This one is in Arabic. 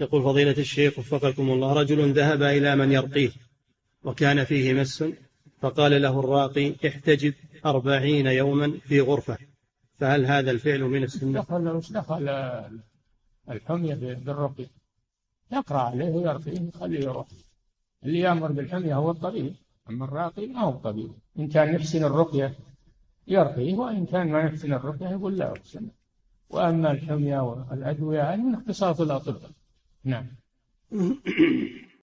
يقول فضيلة الشيخ وفقكم الله، رجل ذهب إلى من يرقيه وكان فيه مس، فقال له الراقي احتجب 40 يوما في غرفة، فهل هذا الفعل من السنة؟ وش دخل الحمية بالرقي؟ يقرأ عليه ويرقيه يخليه يروح. اللي يأمر بالحمية هو الطبيب، أما الراقي ما هو الطبيب. إن كان يحسن الرقية يرقيه، وإن كان ما يحسن الرقية يقول لا أحسن. وأما الحمية والأدوية هذه من اختصاص الأطباء. نعم.